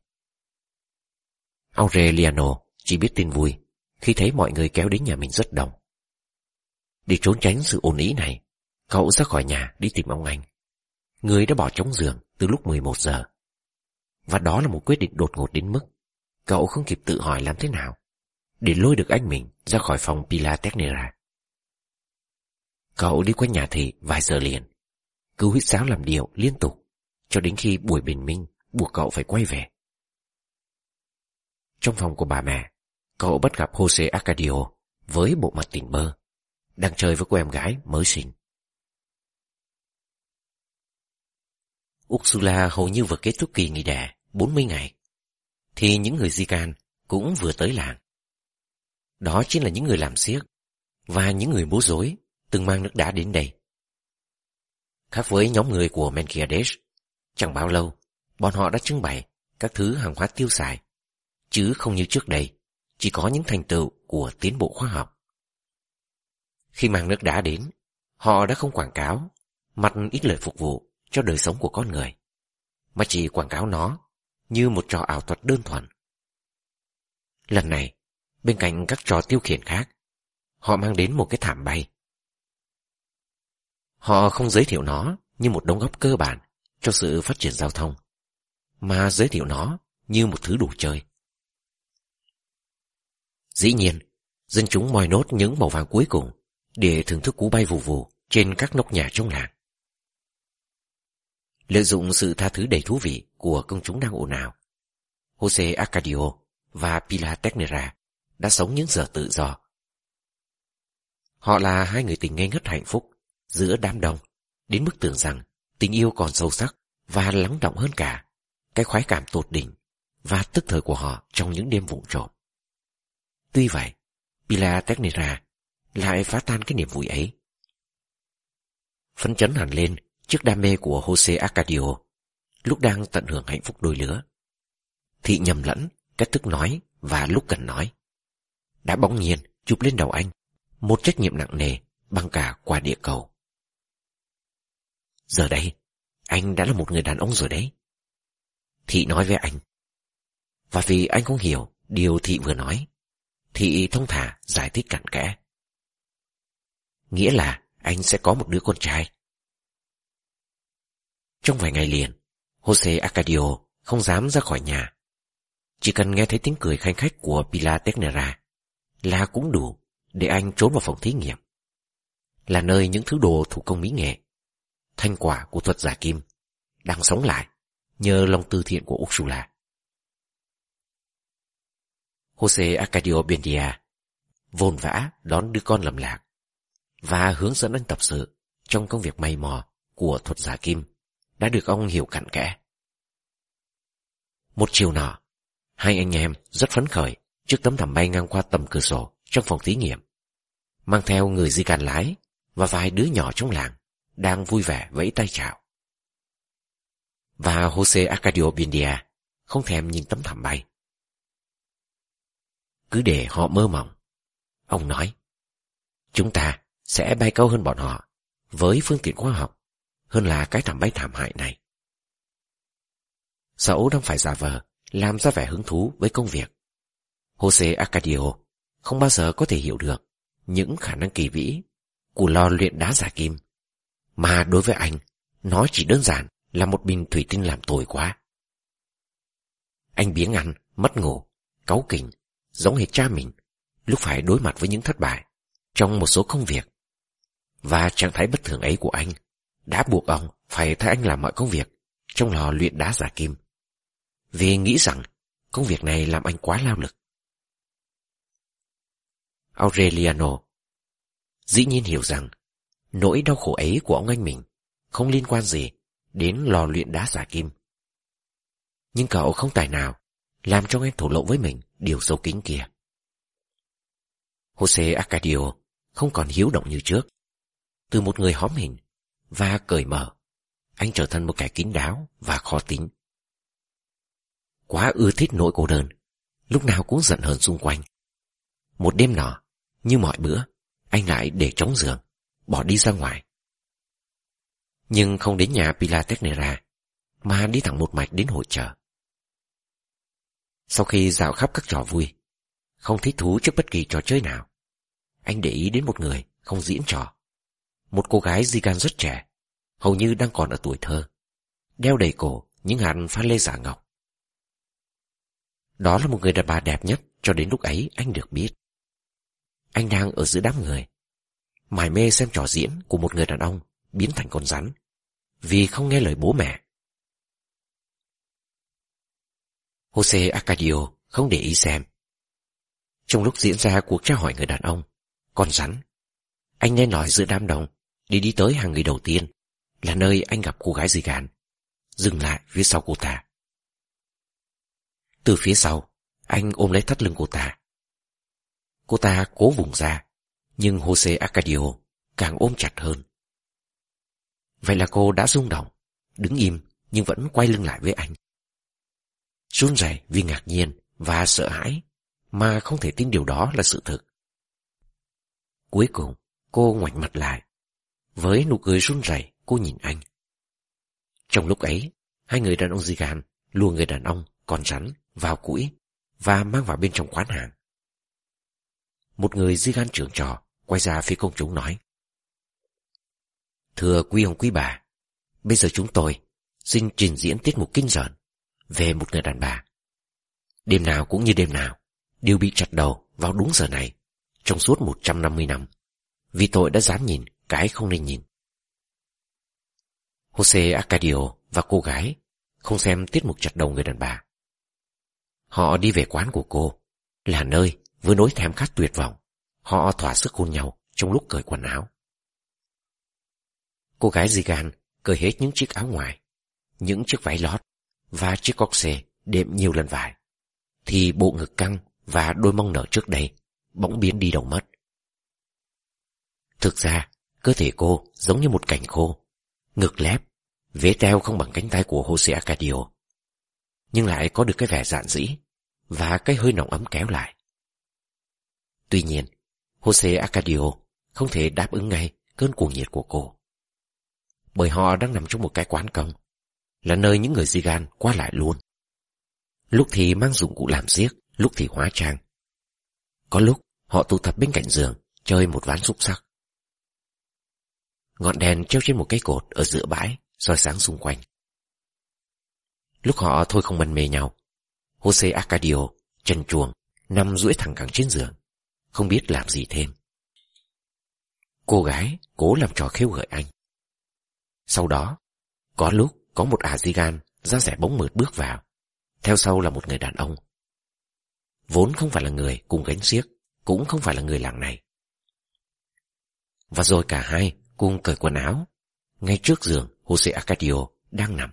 Aureliano chỉ biết tin vui khi thấy mọi người kéo đến nhà mình rất đông. Để trốn tránh sự ồn ĩ này, cậu ra khỏi nhà đi tìm ông anh, người đã bỏ trống giường từ lúc 11 giờ. Và đó là một quyết định đột ngột đến mức cậu không kịp tự hỏi làm thế nào để lôi được anh mình ra khỏi phòng Pilar Tecnera. Cậu đi quanh nhà thị vài giờ liền, cứ huýt sáo làm điệu liên tục cho đến khi buổi bình minh buộc cậu phải quay về. Trong phòng của bà mẹ, cậu bắt gặp Jose Arcadio với bộ mặt tỉnh bơ, đang chơi với cô em gái mới sinh. Ursula hầu như vừa kết thúc kỳ nghỉ đẻ 40 ngày, thì những người di can cũng vừa tới làng. Đó chính là những người làm xiếc và những người múa rối từng mang nước đá đến đây. Khác với nhóm người của Melquiades, chẳng bao lâu bọn họ đã trưng bày các thứ hàng hóa tiêu xài, chứ không như trước đây chỉ có những thành tựu của tiến bộ khoa học. Khi mang nước đá đến, họ đã không quảng cáo mặt ít lợi phục vụ cho đời sống của con người, mà chỉ quảng cáo nó như một trò ảo thuật đơn thuần. Lần này, bên cạnh các trò tiêu khiển khác, họ mang đến một cái thảm bay. Họ không giới thiệu nó như một đóng góp cơ bản cho sự phát triển giao thông, mà giới thiệu nó như một thứ đồ chơi. Dĩ nhiên, dân chúng moi nốt những màu vàng cuối cùng để thưởng thức cú bay vù vù trên các nóc nhà trong làng. Lợi dụng sự tha thứ đầy thú vị của công chúng đang ồn ào, Jose Arcadio và Pilar Tecnera đã sống những giờ tự do. Họ là hai người tình ngây ngất hạnh phúc giữa đám đông, đến mức tưởng rằng tình yêu còn sâu sắc và lắng đọng hơn cả cái khoái cảm tột đỉnh và tức thời của họ trong những đêm vụng trộm. Tuy vậy, Pilar Tecnera lại phá tan cái niềm vui ấy. Phấn chấn hẳn lên trước đam mê của Jose Arcadio lúc đang tận hưởng hạnh phúc đôi lứa. Thị nhầm lẫn cách thức nói và lúc cần nói, đã bỗng nhiên chụp lên đầu anh một trách nhiệm nặng nề bằng cả quả địa cầu. Giờ đây, anh đã là một người đàn ông rồi đấy, Thị nói với anh. Và vì anh không hiểu điều Thị vừa nói, Thị thông thả giải thích cặn kẽ. Nghĩa là anh sẽ có một đứa con trai. Trong vài ngày liền, Jose Arcadio không dám ra khỏi nhà. Chỉ cần nghe thấy tiếng cười khanh khách của Pilar Tecnera là cũng đủ để anh trốn vào phòng thí nghiệm, là nơi những thứ đồ thủ công mỹ nghệ, thành quả của thuật giả kim, đang sống lại nhờ lòng từ thiện của Ursula. Jose Arcadio Buendia vồn vã đón đứa con lầm lạc và hướng dẫn anh tập sự trong công việc may mò của thuật giả kim đã được ông hiểu cặn kẽ. Một chiều nọ, hai anh em rất phấn khởi trước tấm thảm bay ngang qua tầm cửa sổ trong phòng thí nghiệm, mang theo người di can lái và vài đứa nhỏ trong làng đang vui vẻ vẫy tay chào. Và Jose Arcadio Buendia không thèm nhìn tấm thảm bay. Cứ để họ mơ mộng, ông nói, chúng ta sẽ bay cao hơn bọn họ với phương tiện khoa học hơn là cái thảm bay thảm hại này. Dẫu đang phải giả vờ làm ra vẻ hứng thú với công việc. Jose Arcadio không bao giờ có thể hiểu được những khả năng kỳ vĩ của lò luyện đá giả kim, mà đối với anh, nó chỉ đơn giản là một bình thủy tinh làm tồi quá. Anh biếng ăn, mất ngủ, cáu kỉnh, giống hệt cha mình lúc phải đối mặt với những thất bại trong một số công việc. Và trạng thái bất thường ấy của anh đã buộc ông phải thay anh làm mọi công việc trong lò luyện đá giả kim, vì nghĩ rằng công việc này làm anh quá lao lực. Aureliano dĩ nhiên hiểu rằng nỗi đau khổ ấy của ông anh mình không liên quan gì đến lò luyện đá giả kim. Nhưng cậu không tài nào làm cho anh thổ lộ với mình điều sâu kín kia. Jose Arcadio không còn hiếu động như trước. Từ một người hóm hình và cởi mở, anh trở thành một kẻ kín đáo và khó tính. Quá ưa thích nỗi cô đơn, lúc nào cũng giận hờn xung quanh. Một đêm nọ, như mọi bữa, anh lại để trống giường, bỏ đi ra ngoài. Nhưng không đến nhà Pilatesnera, mà đi thẳng một mạch đến hội chợ. Sau khi dạo khắp các trò vui, không thích thú trước bất kỳ trò chơi nào, anh để ý đến một người không diễn trò. Một cô gái Zigan rất trẻ, hầu như đang còn ở tuổi thơ, đeo đầy cổ những hạt pha lê giả ngọc. Đó là một người đàn bà đẹp nhất cho đến lúc ấy anh được biết. Anh đang ở giữa đám người, mải mê xem trò diễn của một người đàn ông biến thành con rắn vì không nghe lời bố mẹ. Jose Arcadio không để ý xem. Trong lúc diễn ra cuộc tra hỏi người đàn ông, con rắn, anh nên nói giữa đám đông đi tới hàng người đầu tiên là nơi anh gặp cô gái Zigan, dừng lại phía sau cô ta. Từ phía sau, anh ôm lấy thắt lưng cô ta. Cô ta cố vùng ra, nhưng Jose Arcadio càng ôm chặt hơn. Vậy là cô đã rung động, đứng im nhưng vẫn quay lưng lại với anh. Run rẩy vì ngạc nhiên và sợ hãi, mà không thể tin điều đó là sự thực. Cuối cùng, cô ngoảnh mặt lại. Với nụ cười run rẩy, cô nhìn anh. Trong lúc ấy, hai người đàn ông Zigan lùa người đàn ông con rắn vào cũi và mang vào bên trong quán hàng. Một người Zigan trưởng trò quay ra phía công chúng nói: "Thưa quý ông quý bà, bây giờ chúng tôi xin trình diễn tiết mục kinh rợn về một người đàn bà. Đêm nào cũng như đêm nào, đều bị chặt đầu vào đúng giờ này trong suốt 150 năm, vì tội đã dám nhìn cái không nên nhìn." Jose Arcadio và cô gái không xem tiết mục chặt đầu người đàn bà. Họ đi về quán của cô, là nơi với nỗi thèm khát tuyệt vọng họ thỏa sức hôn nhau trong lúc cởi quần áo. Cô gái Zigan cởi hết những chiếc áo ngoài, những chiếc váy lót và chiếc corset đệm nhiều lần vải, thì bộ ngực căng và đôi mông nở trước đây bỗng biến đi đâu mất. Thực ra, cơ thể cô giống như một cành khô, ngực lép, vế teo không bằng cánh tay của Jose Arcadio, nhưng lại có được cái vẻ dạn dĩ và cái hơi nóng ấm kéo lại. Tuy nhiên, Jose Arcadio không thể đáp ứng ngay cơn cuồng nhiệt của cô, bởi họ đang nằm trong một cái quán công, là nơi những người Zigan qua lại luôn. Lúc thì mang dụng cụ làm xiếc, lúc thì hóa trang. Có lúc họ tụ tập bên cạnh giường chơi một ván xúc xắc. Ngọn đèn treo trên một cây cột ở giữa bãi soi sáng xung quanh. Lúc họ thôi không mân mê nhau, Jose Arcadio trần truồng nằm duỗi thẳng cẳng trên giường, không biết làm gì thêm. Cô gái cố làm trò khêu gợi anh. Sau đó, có lúc có một ả Zigan da dẻ bóng mượt bước vào, theo sau là một người đàn ông. Vốn không phải là người cùng gánh xiếc, cũng không phải là người làng này. Và rồi cả hai cùng cởi quần áo, ngay trước giường Jose Arcadio đang nằm.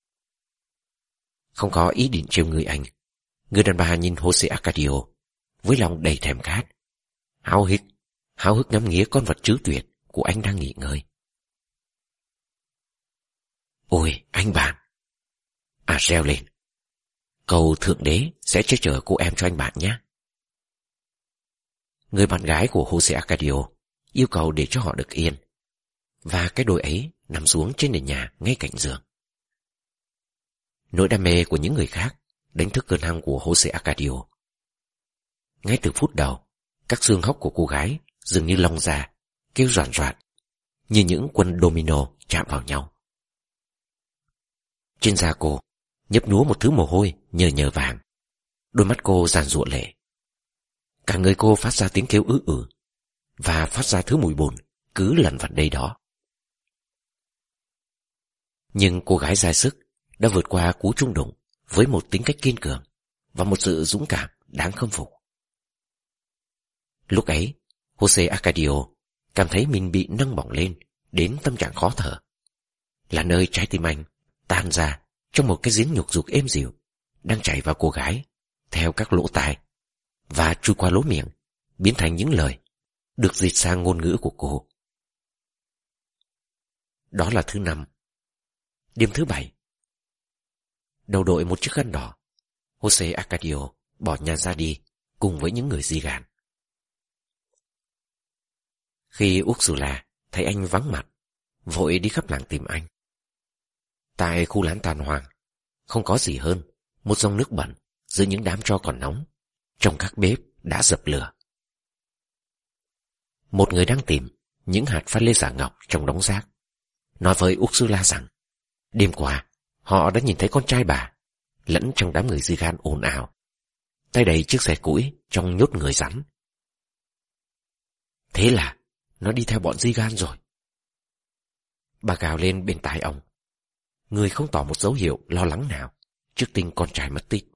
Không có ý định trêu người anh, người đàn bà nhìn Jose Arcadio với lòng đầy thèm khát, háo hức ngắm nghía con vật trứ tuyệt của anh đang nghỉ ngơi. "Ôi, anh bạn!" reo lên. "Cầu Thượng Đế sẽ che chở cô em cho anh bạn nhé." Người bạn gái của Jose Arcadio yêu cầu để cho họ được yên, và cái đôi ấy nằm xuống trên nền nhà ngay cạnh giường. Nỗi đam mê của những người khác đánh thức cơn hăng của Jose Arcadio. Ngay từ phút đầu, các xương hốc của cô gái dường như lông ra, kêu roạn roạn, như những quân domino chạm vào nhau. Trên da cô nhấp nhúa một thứ mồ hôi nhờ nhờ vàng. Đôi mắt cô giàn giụa lệ. Cả người cô phát ra tiếng kêu ứ và phát ra thứ mùi bùn cứ lẩn vẩn đây đó. Nhưng cô gái ra sức đã vượt qua cú trung đụng với một tính cách kiên cường và một sự dũng cảm đáng khâm phục. Lúc ấy, Jose Arcadio cảm thấy mình bị nâng bổng lên đến tâm trạng khó thở, là nơi trái tim anh tan ra trong một cái giếng nhục dục êm dịu đang chảy vào cô gái theo các lỗ tai và chui qua lỗ miệng, biến thành những lời được dịch sang ngôn ngữ của cô. Đó là thứ 5. Đêm thứ 7. Đầu đội một chiếc khăn đỏ, Jose Arcadio bỏ nhà ra đi cùng với những người di gan. Khi Ursula thấy anh vắng mặt, vội đi khắp làng tìm anh. Tại khu lán tàn hoàng, không có gì hơn một dòng nước bẩn giữa những đám tro còn nóng trong các bếp đã dập lửa. Một người đang tìm những hạt pha lê giả ngọc trong đống rác nói với Ursula rằng đêm qua họ đã nhìn thấy con trai bà lẫn trong đám người di gan ồn ào, tay đầy chiếc xe củi trong nhốt người rắn. Thế là nó đi theo bọn di gan rồi. Bà gào lên bên tai ông. Người không tỏ một dấu hiệu lo lắng nào trước tin con trai mất tích.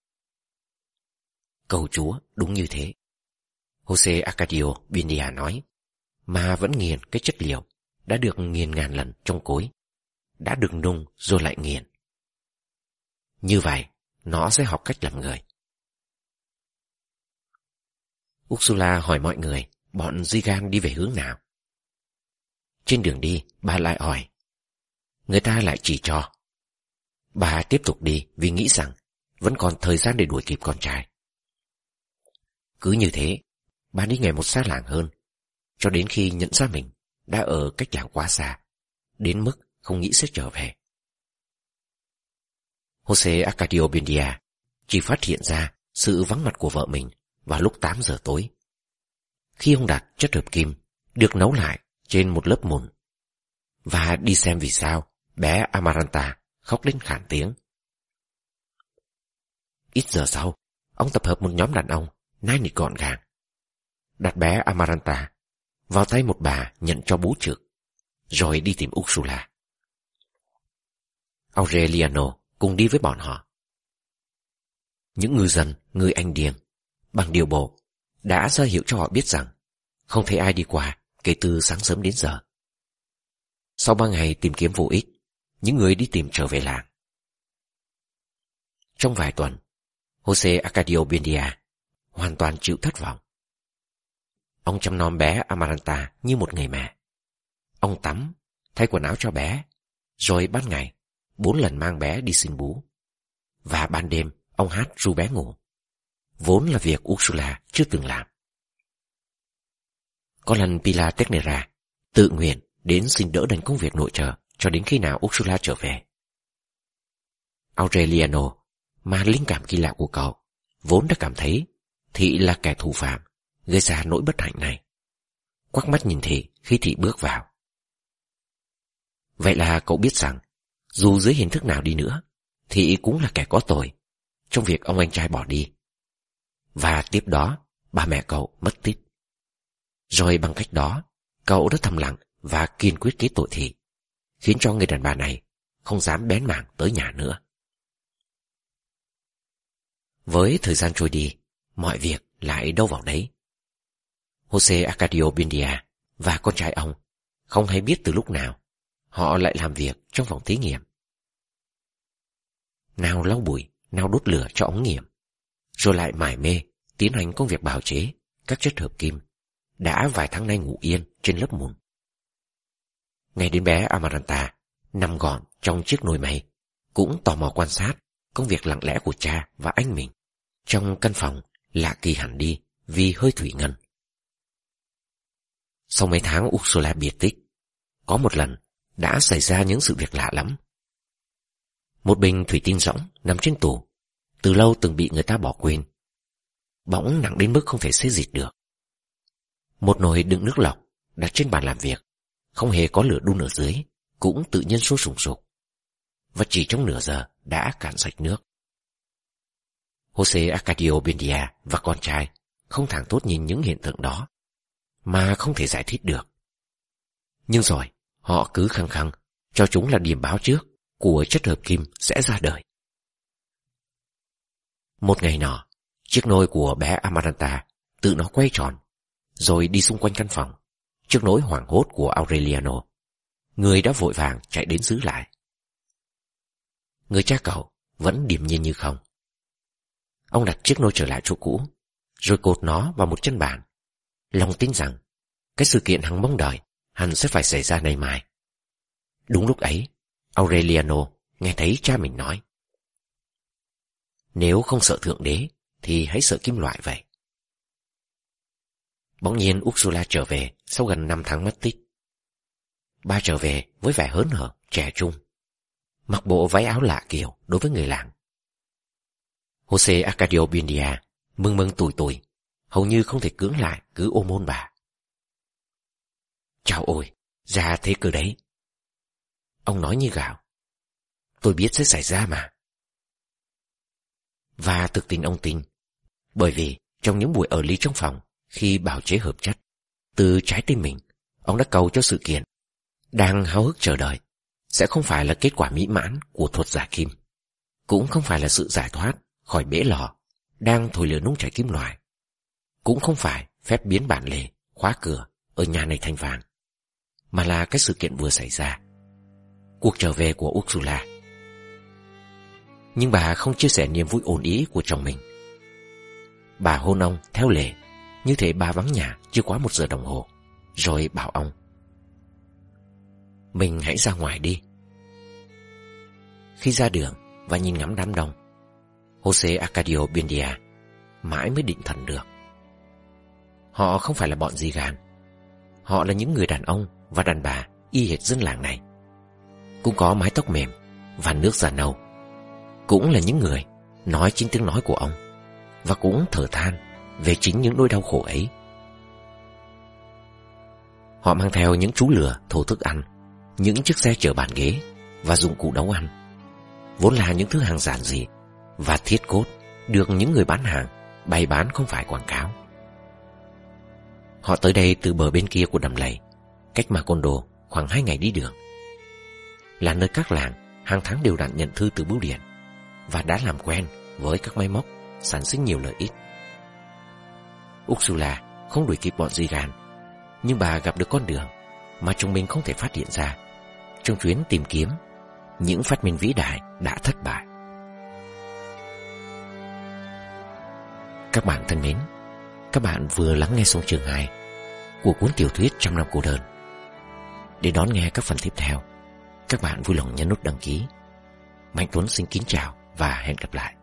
Cầu Chúa đúng như thế, Jose Arcadio Buendia nói, mà vẫn nghiền cái chất liệu đã được nghiền ngàn lần trong cối, đã được nung rồi lại nghiền. Như vậy, nó sẽ học cách làm người. Ursula hỏi mọi người bọn di gan đi về hướng nào. Trên đường đi, bà lại hỏi. Người ta lại chỉ cho. Bà tiếp tục đi vì nghĩ rằng vẫn còn thời gian để đuổi kịp con trai. Cứ như thế, bà đi ngày một xa làng hơn, cho đến khi nhận ra mình đã ở cách làng quá xa, đến mức không nghĩ sẽ trở về. Jose Arcadio Buendia chỉ phát hiện ra sự vắng mặt của vợ mình vào lúc 8 giờ tối, khi ông đặt chất hợp kim được nấu lại trên một lớp mùn, và đi xem vì sao bé Amaranta khóc lên khản tiếng. Ít giờ sau, ông tập hợp một nhóm đàn ông nai nịt gọn gàng, đặt bé Amaranta vào tay một bà nhận cho bú trực, rồi đi tìm Ursula. Aureliano cùng đi với bọn họ. Những ngư dân, người Anh điềm, bằng điều bộ, đã ra hiệu cho họ biết rằng không thấy ai đi qua kể từ sáng sớm đến giờ. Sau 3 ngày tìm kiếm vô ích, những người đi tìm trở về làng. Trong vài tuần, Jose Arcadio Buendia hoàn toàn chịu thất vọng. Ông chăm nom bé Amaranta như một người mẹ. Ông tắm, thay quần áo cho bé, rồi ban ngày 4 lần mang bé đi xin bú. Và ban đêm ông hát ru bé ngủ, vốn là việc Ursula chưa từng làm. Có lần Pilar Tecnera tự nguyện đến xin đỡ đần công việc nội trợ cho đến khi nào Ursula trở về. Aureliano, mà linh cảm kỳ lạ của cậu, vốn đã cảm thấy Thị là kẻ thủ phạm gây ra nỗi bất hạnh này, quắc mắt nhìn Thị khi Thị bước vào. Vậy là cậu biết rằng dù dưới hình thức nào đi nữa, Thị cũng là kẻ có tội trong việc ông anh trai bỏ đi. Và tiếp đó ba mẹ cậu mất tích. Rồi bằng cách đó, cậu đã thầm lặng và kiên quyết kết tội Thị, khiến cho người đàn bà này không dám bén mảng tới nhà nữa. Với thời gian trôi đi, mọi việc lại đâu vào đấy. Jose Arcadio Buendia và con trai ông không hay biết từ lúc nào họ lại làm việc trong phòng thí nghiệm. Nào lau bụi, nào đốt lửa cho ống nghiệm, rồi lại mải mê tiến hành công việc bào chế các chất hợp kim đã vài tháng nay ngủ yên trên lớp mùn. Ngay đến bé Amaranta nằm gọn trong chiếc nồi máy cũng tò mò quan sát công việc lặng lẽ của cha và anh mình trong căn phòng lạ kỳ hẳn đi vì hơi thủy ngân. Sau mấy tháng Ursula biệt tích, có một lần đã xảy ra những sự việc lạ lắm. Một bình thủy tinh rỗng nằm trên tủ từ lâu từng bị người ta bỏ quên, bỗng nặng đến mức không thể xê dịch được. Một nồi đựng nước lọc đặt trên bàn làm việc, không hề có lửa đun ở dưới, cũng tự nhiên sôi sùng sục, và chỉ trong nửa giờ đã cạn sạch nước. Jose Arcadio Buendia và con trai không thẳng thốt nhìn những hiện tượng đó, mà không thể giải thích được. Nhưng rồi, họ cứ khăng khăng cho chúng là điểm báo trước của chất hợp kim sẽ ra đời. Một ngày nọ, chiếc nôi của bé Amaranta tự nó quay tròn, rồi đi xung quanh căn phòng, trước nỗi hoảng hốt của Aureliano. Người đã vội vàng chạy đến giữ lại. Người cha cậu vẫn điềm nhiên như không. Ông đặt chiếc nôi trở lại chỗ cũ, rồi cột nó vào một chân bàn, lòng tin rằng cái sự kiện hằng mong đợi hẳn sẽ phải xảy ra ngày mai. Đúng lúc ấy, Aureliano nghe thấy cha mình nói: nếu không sợ Thượng Đế thì hãy sợ kim loại vậy. Bỗng nhiên Ursula trở về sau gần 5 tháng mất tích. Bà trở về với vẻ hớn hở, trẻ trung, mặc bộ váy áo lạ kiểu đối với người làng. Jose Arcadio Buendia mừng mừng tủi tủi, hầu như không thể cưỡng lại, cứ ôm hôn bà. Chao ôi, ra thế cơ đấy. Ông nói như gạo. Tôi biết sẽ xảy ra mà. Và thực tình ông tin, bởi vì trong những buổi ở ly trong phòng, khi bào chế hợp chất, từ trái tim mình, ông đã cầu cho sự kiện đang háo hức chờ đợi sẽ không phải là kết quả mỹ mãn của thuật giả kim, cũng không phải là sự giải thoát khỏi bể lò đang thổi lửa nung chảy kim loại, cũng không phải phép biến bản lề khóa cửa ở nhà này thành vàng, mà là cái sự kiện vừa xảy ra, cuộc trở về của Ursula. Nhưng bà không chia sẻ niềm vui ồn ĩ của chồng mình. Bà hôn ông theo lệ, như thể bà vắng nhà chưa quá 1 giờ đồng hồ, rồi bảo ông: mình hãy ra ngoài đi. Khi ra đường và nhìn ngắm đám đông, Jose Arcadio Buendia mãi mới định thần được. Họ không phải là bọn di gan. Họ là những người đàn ông và đàn bà y hệt dân làng này, cũng có mái tóc mềm và nước da nâu, cũng là những người nói chính tiếng nói của ông, và cũng thở than về chính những nỗi đau khổ ấy. Họ mang theo những chú lừa thổ thức ăn, những chiếc xe chở bàn ghế và dụng cụ nấu ăn, vốn là những thứ hàng giản dị và thiết cốt được những người bán hàng bày bán không phải quảng cáo. Họ tới đây từ bờ bên kia của đầm lầy, cách Macondo khoảng 2 ngày đi đường, là nơi các làng hàng tháng đều đặn nhận thư từ bưu điện và đã làm quen với các máy móc sản sinh nhiều lợi ích. Ursula không đuổi kịp bọn di gan, nhưng bà gặp được con đường mà chúng mình không thể phát hiện ra trong chuyến tìm kiếm những phát minh vĩ đại đã thất bại. Các bạn thân mến, các bạn vừa lắng nghe xong chương 2 của cuốn tiểu thuyết 100 năm cô đơn. Để đón nghe các phần tiếp theo, các bạn vui lòng nhấn nút đăng ký. Mạnh Tuấn xin kính chào và hẹn gặp lại.